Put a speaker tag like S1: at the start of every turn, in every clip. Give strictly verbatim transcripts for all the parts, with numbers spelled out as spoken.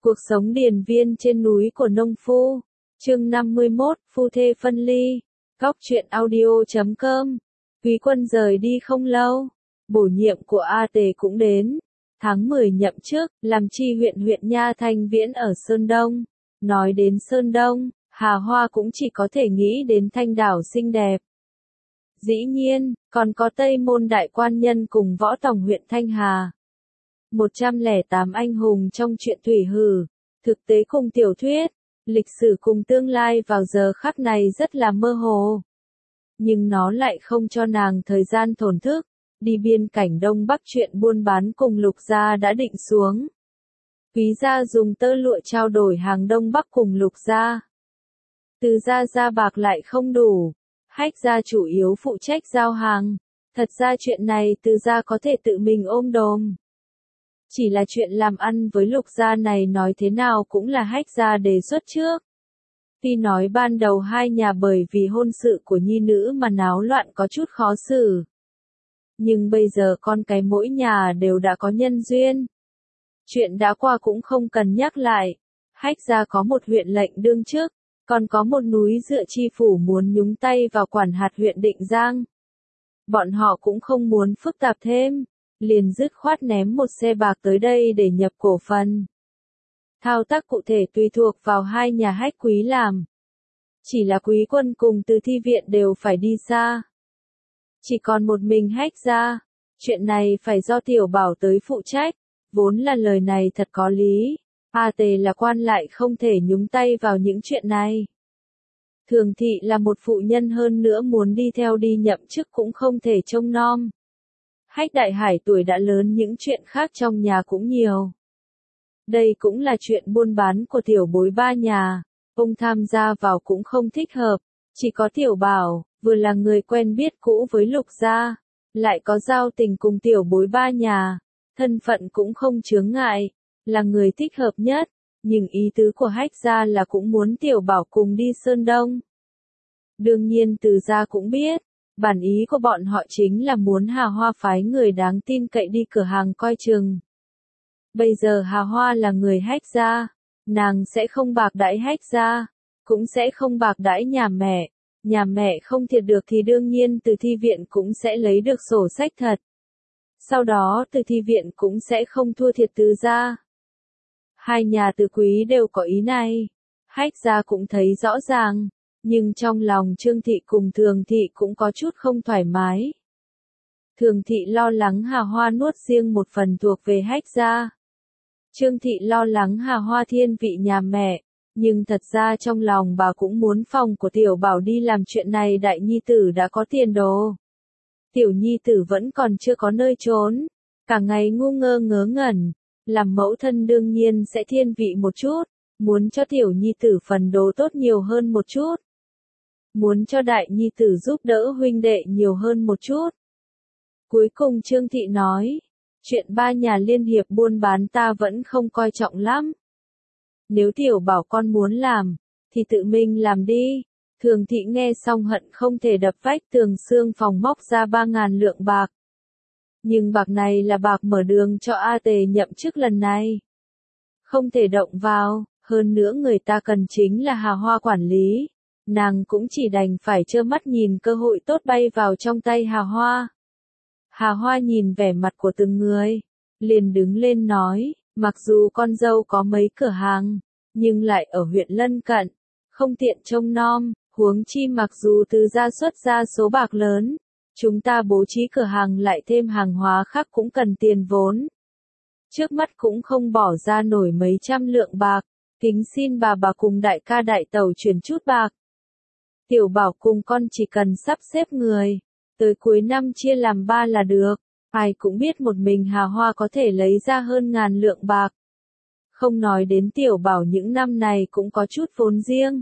S1: Cuộc sống điền viên trên núi của nông phu. Chương năm mươi mốt, phu thê phân ly. Góc truyện audio chấm com. Quý Quân rời đi không lâu, bổ nhiệm của A Tề cũng đến. Tháng mười nhậm chức, làm tri huyện huyện Nha Thanh Viễn ở Sơn Đông. Nói đến Sơn Đông, Hà Hoa cũng chỉ có thể nghĩ đến Thanh đảo xinh đẹp. Dĩ nhiên, còn có Tây Môn Đại Quan Nhân cùng Võ Tòng huyện Thanh Hà. một trăm lẻ tám anh hùng trong truyện Thủy Hử, thực tế cùng tiểu thuyết, lịch sử cùng tương lai vào giờ khắc này rất là mơ hồ. Nhưng nó lại không cho nàng thời gian thổn thức, đi biên cảnh Đông Bắc chuyện buôn bán cùng Lục gia đã định xuống. Quý gia dùng tơ lụa trao đổi hàng Đông Bắc cùng Lục gia. Từ gia gia bạc lại không đủ, Hách gia chủ yếu phụ trách giao hàng, thật ra chuyện này Từ gia có thể tự mình ôm đồm. Chỉ là chuyện làm ăn với Lục gia này nói thế nào cũng là Hách gia đề xuất trước. Tuy nói ban đầu hai nhà bởi vì hôn sự của nhi nữ mà náo loạn có chút khó xử. Nhưng bây giờ con cái mỗi nhà đều đã có nhân duyên. Chuyện đã qua cũng không cần nhắc lại. Hách gia có một huyện lệnh đương chức, còn có một núi dựa chi phủ muốn nhúng tay vào quản hạt huyện Định Giang. Bọn họ cũng không muốn phức tạp thêm, liền dứt khoát ném một xe bạc tới đây để nhập cổ phần. Thao tác cụ thể tùy thuộc vào hai nhà Hách Quý làm. Chỉ là Quý Quân cùng Từ Thi viện đều phải đi xa. Chỉ còn một mình Hách gia, chuyện này phải do Tiểu Bảo tới phụ trách, vốn là lời này thật có lý. A Tề là quan lại không thể nhúng tay vào những chuyện này. Thường thị là một phụ nhân hơn nữa muốn đi theo đi nhậm chức cũng không thể trông nom. Hách Đại Hải tuổi đã lớn, những chuyện khác trong nhà cũng nhiều. Đây cũng là chuyện buôn bán của tiểu bối ba nhà, ông tham gia vào cũng không thích hợp, chỉ có Tiểu Bảo, vừa là người quen biết cũ với Lục gia, lại có giao tình cùng tiểu bối ba nhà, thân phận cũng không chướng ngại, là người thích hợp nhất, nhưng ý tứ của Hách gia là cũng muốn Tiểu Bảo cùng đi Sơn Đông. Đương nhiên Từ gia cũng biết, bản ý của bọn họ chính là muốn Hà Hoa phái người đáng tin cậy đi cửa hàng coi chừng. Bây giờ Hà Hoa là người Hách gia, nàng sẽ không bạc đãi Hách gia, cũng sẽ không bạc đãi nhà mẹ. Nhà mẹ không thiệt được thì đương nhiên Từ Thi viện cũng sẽ lấy được sổ sách thật. Sau đó Từ Thi viện cũng sẽ không thua thiệt Từ gia. Hai nhà Từ Quý đều có ý này. Hách gia cũng thấy rõ ràng, nhưng trong lòng Trương Thị cùng Thường Thị cũng có chút không thoải mái. Thường Thị lo lắng Hà Hoa nuốt riêng một phần thuộc về Hách gia. Trương Thị lo lắng Hà Hoa thiên vị nhà mẹ, nhưng thật ra trong lòng bà cũng muốn phòng của Tiểu Bảo đi làm chuyện này, đại nhi tử đã có tiền đồ. Tiểu nhi tử vẫn còn chưa có nơi trốn, cả ngày ngu ngơ ngớ ngẩn, làm mẫu thân đương nhiên sẽ thiên vị một chút, muốn cho tiểu nhi tử phần đồ tốt nhiều hơn một chút. Muốn cho đại nhi tử giúp đỡ huynh đệ nhiều hơn một chút. Cuối cùng Trương Thị nói, chuyện ba nhà liên hiệp buôn bán ta vẫn không coi trọng lắm. Nếu Tiểu Bảo con muốn làm, thì tự mình làm đi. Thường Thị nghe xong hận không thể đập vách tường xương phòng móc ra ba ngàn lượng bạc. Nhưng bạc này là bạc mở đường cho A Tề nhậm chức lần này. Không thể động vào, hơn nữa người ta cần chính là Hà Hoa quản lý. Nàng cũng chỉ đành phải trơ mắt nhìn cơ hội tốt bay vào trong tay Hà Hoa. Hà Hoa nhìn vẻ mặt của từng người, liền đứng lên nói, mặc dù con dâu có mấy cửa hàng, nhưng lại ở huyện lân cận, không tiện trông nom, huống chi mặc dù Từ gia xuất ra số bạc lớn, chúng ta bố trí cửa hàng lại thêm hàng hóa khác cũng cần tiền vốn. Trước mắt cũng không bỏ ra nổi mấy trăm lượng bạc, kính xin bà bà cùng đại ca đại tẩu chuyển chút bạc. Tiểu Bảo cùng con chỉ cần sắp xếp người, tới cuối năm chia làm ba là được. Ai cũng biết một mình Hà Hoa có thể lấy ra hơn ngàn lượng bạc. Không nói đến Tiểu Bảo những năm này cũng có chút vốn riêng.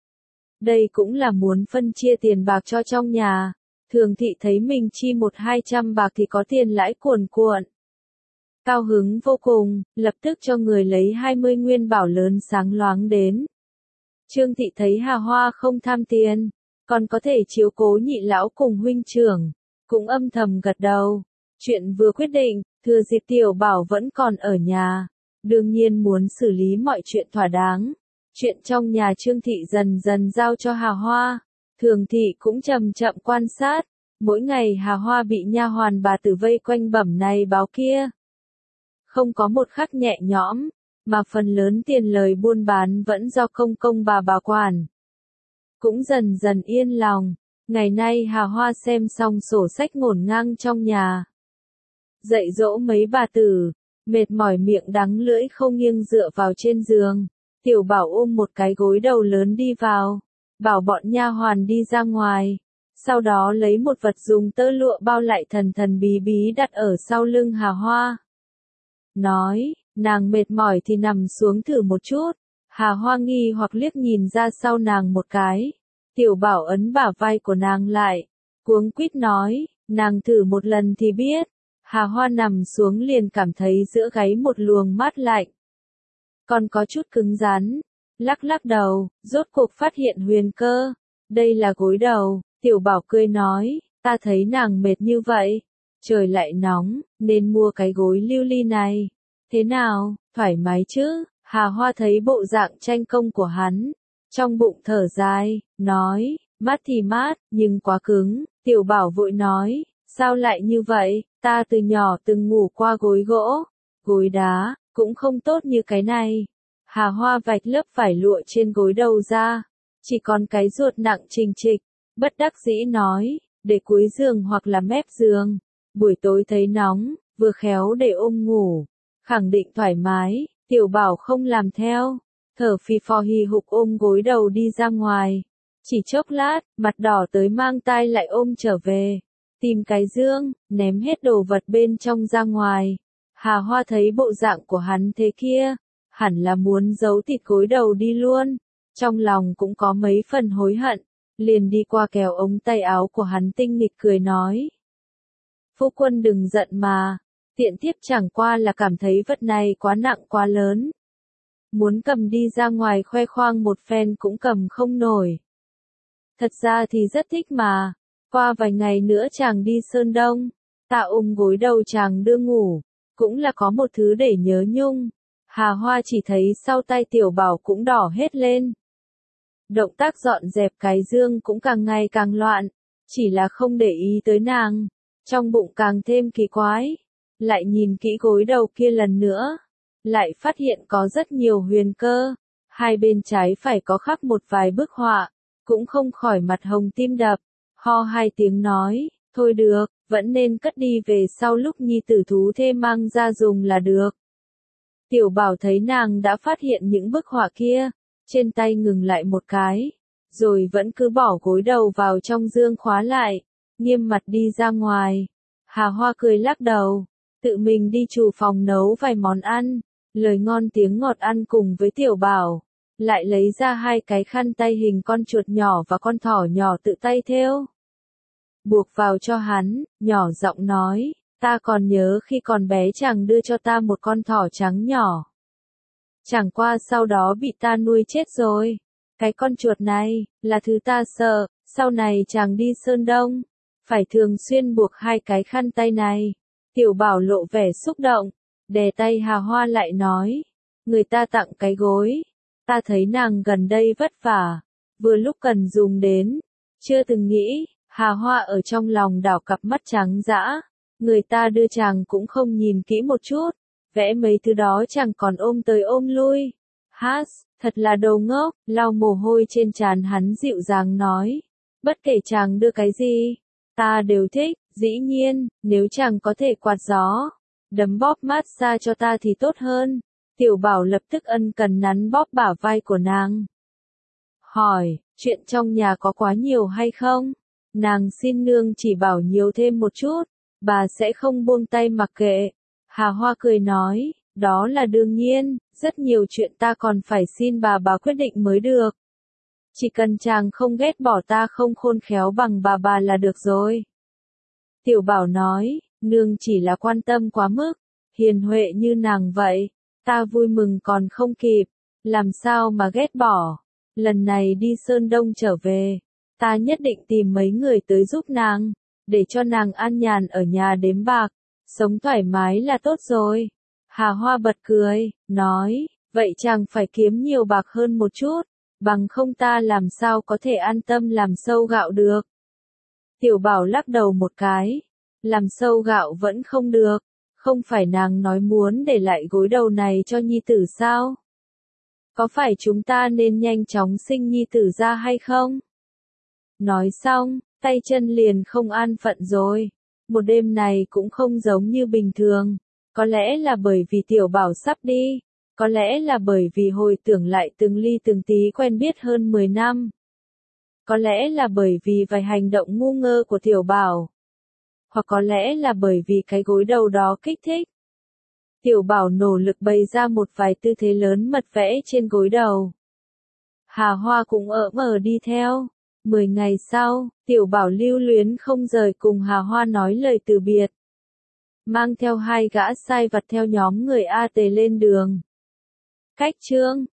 S1: Đây cũng là muốn phân chia tiền bạc cho trong nhà. Thường Thị thấy mình chi một hai trăm bạc thì có tiền lãi cuồn cuộn. Cao hứng vô cùng, lập tức cho người lấy hai mươi nguyên bảo lớn sáng loáng đến. Trương Thị thấy Hà Hoa không tham tiền, còn có thể chiếu cố nhị lão cùng huynh trưởng, cũng âm thầm gật đầu. Chuyện vừa quyết định, thừa dịp Tiểu Bảo vẫn còn ở nhà, đương nhiên muốn xử lý mọi chuyện thỏa đáng. Chuyện trong nhà Trương Thị dần dần giao cho Hà Hoa, Thường Thị cũng chậm chậm quan sát, mỗi ngày Hà Hoa bị nha hoàn bà tử vây quanh bẩm này báo kia. Không có một khắc nhẹ nhõm, mà phần lớn tiền lời buôn bán vẫn do công công bà bảo quản. Cũng dần dần yên lòng, ngày nay Hà Hoa xem xong sổ sách ngổn ngang trong nhà. Dạy dỗ mấy bà tử, mệt mỏi miệng đắng lưỡi không nghiêng dựa vào trên giường, Tiểu Bảo ôm một cái gối đầu lớn đi vào, bảo bọn nha hoàn đi ra ngoài, sau đó lấy một vật dùng tơ lụa bao lại thần thần bí bí đặt ở sau lưng Hà Hoa. Nói, nàng mệt mỏi thì nằm xuống thử một chút. Hà Hoa nghi hoặc liếc nhìn ra sau nàng một cái. Tiểu Bảo ấn bả vai của nàng lại, cuống quýt nói, nàng thử một lần thì biết. Hà Hoa nằm xuống liền cảm thấy giữa gáy một luồng mát lạnh. Còn có chút cứng rắn, lắc lắc đầu, rốt cuộc phát hiện huyền cơ. Đây là gối đầu, Tiểu Bảo cười nói, ta thấy nàng mệt như vậy. Trời lại nóng, nên mua cái gối lưu ly này. Thế nào, thoải mái chứ? Hà Hoa thấy bộ dạng tranh công của hắn, trong bụng thở dài, nói, mát thì mát, nhưng quá cứng. Tiểu Bảo vội nói, sao lại như vậy, ta từ nhỏ từng ngủ qua gối gỗ, gối đá, cũng không tốt như cái này. Hà Hoa vạch lớp vải lụa trên gối đầu ra, chỉ còn cái ruột nặng trình trịch, bất đắc dĩ nói, để cuối giường hoặc là mép giường, buổi tối thấy nóng, vừa khéo để ôm ngủ, khẳng định thoải mái. Tiểu Bảo không làm theo, thở phì phò hì hục ôm gối đầu đi ra ngoài. Chỉ chốc lát, mặt đỏ tới mang tai lại ôm trở về, tìm cái dương, ném hết đồ vật bên trong ra ngoài. Hà Hoa thấy bộ dạng của hắn thế kia, hẳn là muốn giấu thịt gối đầu đi luôn, trong lòng cũng có mấy phần hối hận, liền đi qua kéo ống tay áo của hắn tinh nghịch cười nói. Phu quân đừng giận mà, tiện thiếp chẳng qua là cảm thấy vật này quá nặng quá lớn. Muốn cầm đi ra ngoài khoe khoang một phen cũng cầm không nổi. Thật ra thì rất thích mà, qua vài ngày nữa chàng đi Sơn Đông, ta ôm gối đầu chàng đưa ngủ, cũng là có một thứ để nhớ nhung. Hà Hoa chỉ thấy sau tay Tiểu Bảo cũng đỏ hết lên. Động tác dọn dẹp cái dương cũng càng ngày càng loạn, chỉ là không để ý tới nàng, trong bụng càng thêm kỳ quái. Lại nhìn kỹ gối đầu kia lần nữa, lại phát hiện có rất nhiều huyền cơ, hai bên trái phải có khắc một vài bức họa, cũng không khỏi mặt hồng tim đập, ho hai tiếng nói, thôi được, vẫn nên cất đi về sau lúc nhi tử thú thê mang ra dùng là được. Tiểu Bảo thấy nàng đã phát hiện những bức họa kia, trên tay ngừng lại một cái, rồi vẫn cứ bỏ gối đầu vào trong dương khóa lại, nghiêm mặt đi ra ngoài. Hà Hoa cười lắc đầu, tự mình đi chủ phòng nấu vài món ăn, lời ngon tiếng ngọt ăn cùng với Tiểu Bảo, lại lấy ra hai cái khăn tay hình con chuột nhỏ và con thỏ nhỏ tự tay thêu. Buộc vào cho hắn, nhỏ giọng nói, ta còn nhớ khi còn bé chàng đưa cho ta một con thỏ trắng nhỏ. Chẳng qua sau đó bị ta nuôi chết rồi. Cái con chuột này, là thứ ta sợ, sau này chàng đi Sơn Đông, phải thường xuyên buộc hai cái khăn tay này. Tiểu Bảo lộ vẻ xúc động, đè tay Hà Hoa lại nói, người ta tặng cái gối, ta thấy nàng gần đây vất vả, vừa lúc cần dùng đến, chưa từng nghĩ. Hà Hoa ở trong lòng đảo cặp mắt trắng dã, người ta đưa chàng cũng không nhìn kỹ một chút, vẽ mấy thứ đó chẳng còn ôm tới ôm lui. Hát, thật là đồ ngốc, lau mồ hôi trên trán hắn dịu dàng nói, bất kể chàng đưa cái gì, ta đều thích, dĩ nhiên, nếu chàng có thể quạt gió, đấm bóp mát xa cho ta thì tốt hơn. Tiểu Bảo lập tức ân cần nắn bóp bả vai của nàng. Hỏi, chuyện trong nhà có quá nhiều hay không? Nàng xin nương chỉ bảo nhiều thêm một chút, bà sẽ không buông tay mặc kệ. Hà Hoa cười nói, đó là đương nhiên, rất nhiều chuyện ta còn phải xin bà bà quyết định mới được. Chỉ cần chàng không ghét bỏ ta không khôn khéo bằng bà bà là được rồi. Tiểu Bảo nói, nương chỉ là quan tâm quá mức, hiền huệ như nàng vậy, ta vui mừng còn không kịp, làm sao mà ghét bỏ. Lần này đi Sơn Đông trở về, ta nhất định tìm mấy người tới giúp nàng, để cho nàng an nhàn ở nhà đếm bạc, sống thoải mái là tốt rồi. Hà Hoa bật cười, nói, vậy chàng phải kiếm nhiều bạc hơn một chút, bằng không ta làm sao có thể an tâm làm sâu gạo được. Tiểu Bảo lắc đầu một cái, làm sâu gạo vẫn không được, không phải nàng nói muốn để lại gối đầu này cho nhi tử sao? Có phải chúng ta nên nhanh chóng sinh nhi tử ra hay không? Nói xong, tay chân liền không an phận rồi. Một đêm này cũng không giống như bình thường. Có lẽ là bởi vì Tiểu Bảo sắp đi. Có lẽ là bởi vì hồi tưởng lại từng ly từng tí quen biết hơn mười năm. Có lẽ là bởi vì vài hành động ngu ngơ của Tiểu Bảo. Hoặc có lẽ là bởi vì cái gối đầu đó kích thích. Tiểu Bảo nỗ lực bày ra một vài tư thế lớn mật vẽ trên gối đầu. Hà Hoa cũng ỡ mờ đi theo. Mười ngày sau, Tiểu Bảo lưu luyến không rời cùng Hà Hoa nói lời từ biệt. Mang theo hai gã sai vặt theo nhóm người A Tề lên đường. Cách chương